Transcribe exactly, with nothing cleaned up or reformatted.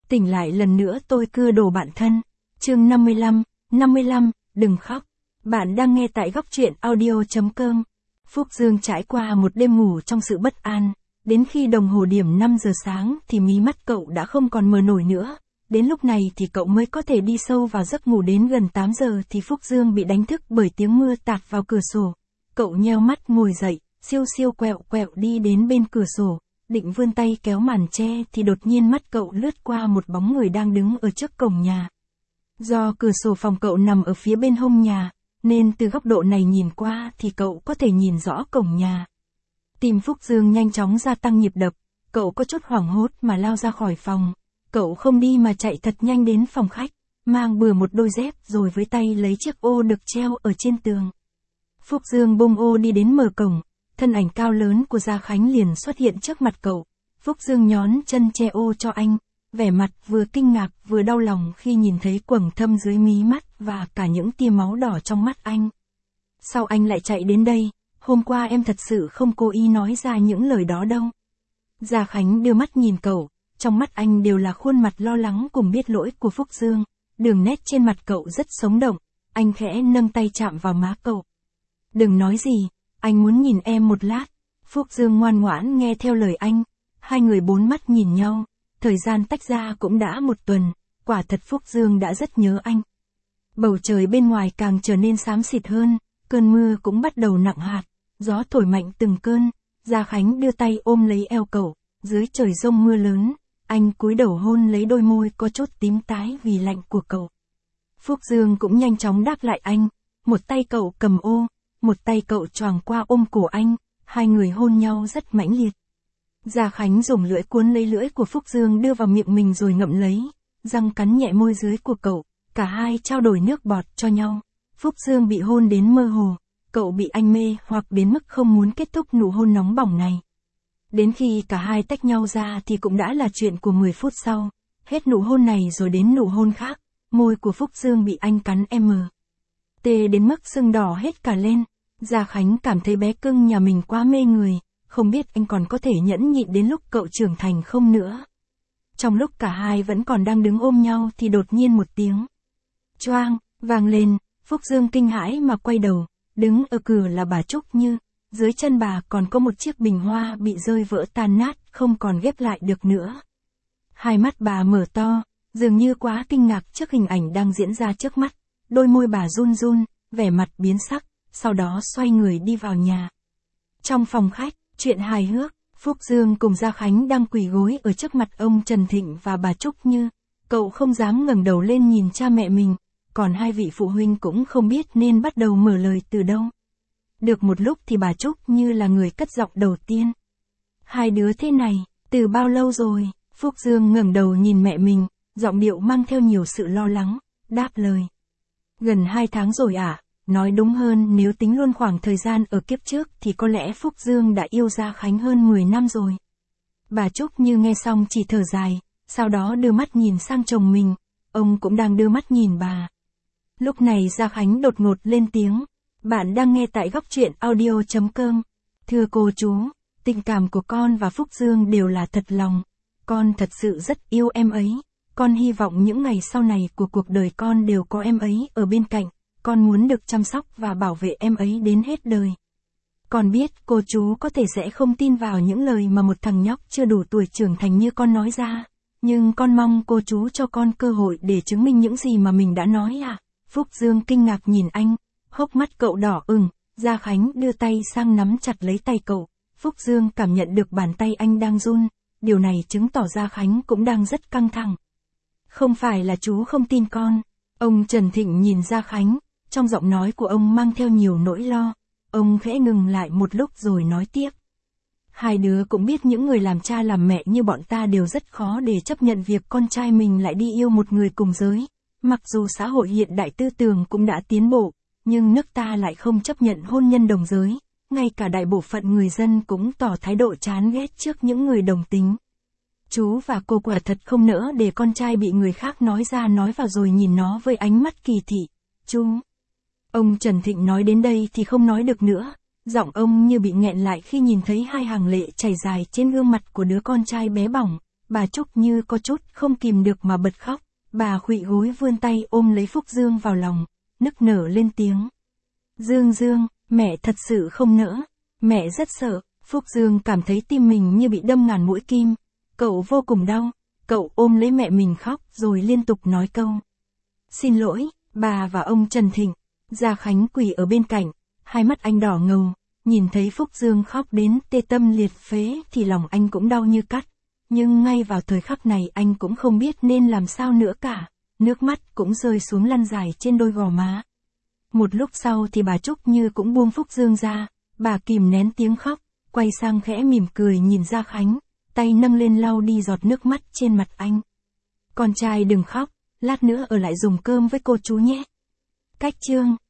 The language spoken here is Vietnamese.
Tỉnh lại lần nữa tôi cưa đồ bạn thân. Chương năm mươi lăm, năm mươi lăm, đừng khóc. Bạn đang nghe tại góc truyện audio chấm com. Phúc Dương trải qua một đêm ngủ trong sự bất an. Đến khi đồng hồ điểm năm giờ sáng thì mí mắt cậu đã không còn mờ nổi nữa. Đến lúc này thì cậu mới có thể đi sâu vào giấc ngủ. Đến gần tám giờ thì Phúc Dương bị đánh thức bởi tiếng mưa tạt vào cửa sổ. Cậu nheo mắt ngồi dậy, siêu siêu quẹo quẹo đi đến bên cửa sổ. Định vươn tay kéo màn che thì đột nhiên mắt cậu lướt qua một bóng người đang đứng ở trước cổng nhà. Do cửa sổ phòng cậu nằm ở phía bên hông nhà, nên từ góc độ này nhìn qua thì cậu có thể nhìn rõ cổng nhà. Tim Phúc Dương nhanh chóng gia tăng nhịp đập, cậu có chút hoảng hốt mà lao ra khỏi phòng. Cậu không đi mà chạy thật nhanh đến phòng khách, mang bừa một đôi dép rồi với tay lấy chiếc ô được treo ở trên tường. Phúc Dương bung ô đi đến mở cổng. Thân ảnh cao lớn của Gia Khánh liền xuất hiện trước mặt cậu. Phúc Dương nhón chân che ô cho anh, vẻ mặt vừa kinh ngạc vừa đau lòng khi nhìn thấy quầng thâm dưới mí mắt và cả những tia máu đỏ trong mắt anh. Sao anh lại chạy đến đây? Hôm qua em thật sự không cố ý nói ra những lời đó đâu. Gia Khánh đưa mắt nhìn cậu, trong mắt anh đều là khuôn mặt lo lắng cùng biết lỗi của Phúc Dương. Đường nét trên mặt cậu rất sống động, anh khẽ nâng tay chạm vào má cậu. Đừng nói gì. Anh muốn nhìn em một lát. Phúc Dương ngoan ngoãn nghe theo lời anh. Hai người bốn mắt nhìn nhau. Thời gian tách ra cũng đã một tuần. Quả thật Phúc Dương đã rất nhớ anh. Bầu trời bên ngoài càng trở nên xám xịt hơn. Cơn mưa cũng bắt đầu nặng hạt. Gió thổi mạnh từng cơn. Gia Khánh đưa tay ôm lấy eo cậu. Dưới trời giông mưa lớn, anh cúi đầu hôn lấy đôi môi có chút tím tái vì lạnh của cậu. Phúc Dương cũng nhanh chóng đáp lại anh. Một tay cậu cầm ô. Một tay cậu choàng qua ôm cổ anh, hai người hôn nhau rất mãnh liệt. Gia Khánh dùng lưỡi cuốn lấy lưỡi của Phúc Dương đưa vào miệng mình rồi ngậm lấy, răng cắn nhẹ môi dưới của cậu, cả hai trao đổi nước bọt cho nhau. Phúc Dương bị hôn đến mơ hồ, cậu bị anh mê hoặc đến mức không muốn kết thúc nụ hôn nóng bỏng này. Đến khi cả hai tách nhau ra thì cũng đã là chuyện của mười phút sau, hết nụ hôn này rồi đến nụ hôn khác, môi của Phúc Dương bị anh cắn m. Tê đến mức sưng đỏ hết cả lên. Gia Khánh cảm thấy bé cưng nhà mình quá mê người, không biết anh còn có thể nhẫn nhịn đến lúc cậu trưởng thành không nữa. Trong lúc cả hai vẫn còn đang đứng ôm nhau thì đột nhiên một tiếng choang vang lên, Phúc Dương kinh hãi mà quay đầu, đứng ở cửa là bà Trúc Như, dưới chân bà còn có một chiếc bình hoa bị rơi vỡ tan nát, không còn ghép lại được nữa. Hai mắt bà mở to, dường như quá kinh ngạc trước hình ảnh đang diễn ra trước mắt, đôi môi bà run run, vẻ mặt biến sắc. Sau đó xoay người đi vào nhà. Trong phòng khách, chuyện hài hước, Phúc Dương cùng Gia Khánh đang quỳ gối ở trước mặt ông Trần Thịnh và bà Trúc Như. Cậu không dám ngẩng đầu lên nhìn cha mẹ mình, còn hai vị phụ huynh cũng không biết nên bắt đầu mở lời từ đâu. Được một lúc thì bà Trúc Như là người cất giọng đầu tiên. Hai đứa thế này, từ bao lâu rồi? Phúc Dương ngẩng đầu nhìn mẹ mình, giọng điệu mang theo nhiều sự lo lắng, đáp lời. Gần hai tháng rồi ạ. À? Nói đúng hơn nếu tính luôn khoảng thời gian ở kiếp trước thì có lẽ Phúc Dương đã yêu Gia Khánh hơn mười năm rồi. Bà Trúc Như nghe xong chỉ thở dài, sau đó đưa mắt nhìn sang chồng mình, ông cũng đang đưa mắt nhìn bà. Lúc này Gia Khánh đột ngột lên tiếng, bạn đang nghe tại góc truyện audio chấm com. Thưa cô chú, tình cảm của con và Phúc Dương đều là thật lòng, con thật sự rất yêu em ấy, con hy vọng những ngày sau này của cuộc đời con đều có em ấy ở bên cạnh. Con muốn được chăm sóc và bảo vệ em ấy đến hết đời. Con biết cô chú có thể sẽ không tin vào những lời mà một thằng nhóc chưa đủ tuổi trưởng thành như con nói ra. Nhưng con mong cô chú cho con cơ hội để chứng minh những gì mà mình đã nói à. Phúc Dương kinh ngạc nhìn anh, hốc mắt cậu đỏ ửng. Gia Khánh đưa tay sang nắm chặt lấy tay cậu. Phúc Dương cảm nhận được bàn tay anh đang run. Điều này chứng tỏ Gia Khánh cũng đang rất căng thẳng. Không phải là chú không tin con. Ông Trần Thịnh nhìn Gia Khánh. Trong giọng nói của ông mang theo nhiều nỗi lo, ông khẽ ngừng lại một lúc rồi nói tiếp. Hai đứa cũng biết những người làm cha làm mẹ như bọn ta đều rất khó để chấp nhận việc con trai mình lại đi yêu một người cùng giới. Mặc dù xã hội hiện đại tư tưởng cũng đã tiến bộ, nhưng nước ta lại không chấp nhận hôn nhân đồng giới. Ngay cả đại bộ phận người dân cũng tỏ thái độ chán ghét trước những người đồng tính. Chú và cô quả thật không nỡ để con trai bị người khác nói ra nói vào rồi nhìn nó với ánh mắt kỳ thị. Chú... Ông Trần Thịnh nói đến đây thì không nói được nữa, giọng ông như bị nghẹn lại khi nhìn thấy hai hàng lệ chảy dài trên gương mặt của đứa con trai bé bỏng, bà Trúc Như có chút không kìm được mà bật khóc, bà khuỵu gối vươn tay ôm lấy Phúc Dương vào lòng, nức nở lên tiếng. Dương Dương, mẹ thật sự không nỡ, mẹ rất sợ. Phúc Dương cảm thấy tim mình như bị đâm ngàn mũi kim, cậu vô cùng đau, cậu ôm lấy mẹ mình khóc rồi liên tục nói câu. Xin lỗi, bà và ông Trần Thịnh. Gia Khánh quỳ ở bên cạnh, hai mắt anh đỏ ngầu, nhìn thấy Phúc Dương khóc đến tê tâm liệt phế thì lòng anh cũng đau như cắt. Nhưng ngay vào thời khắc này anh cũng không biết nên làm sao nữa cả, nước mắt cũng rơi xuống lăn dài trên đôi gò má. Một lúc sau thì bà Trúc Như cũng buông Phúc Dương ra, bà kìm nén tiếng khóc, quay sang khẽ mỉm cười nhìn Gia Khánh, tay nâng lên lau đi giọt nước mắt trên mặt anh. Con trai đừng khóc, lát nữa ở lại dùng cơm với cô chú nhé. Cách chương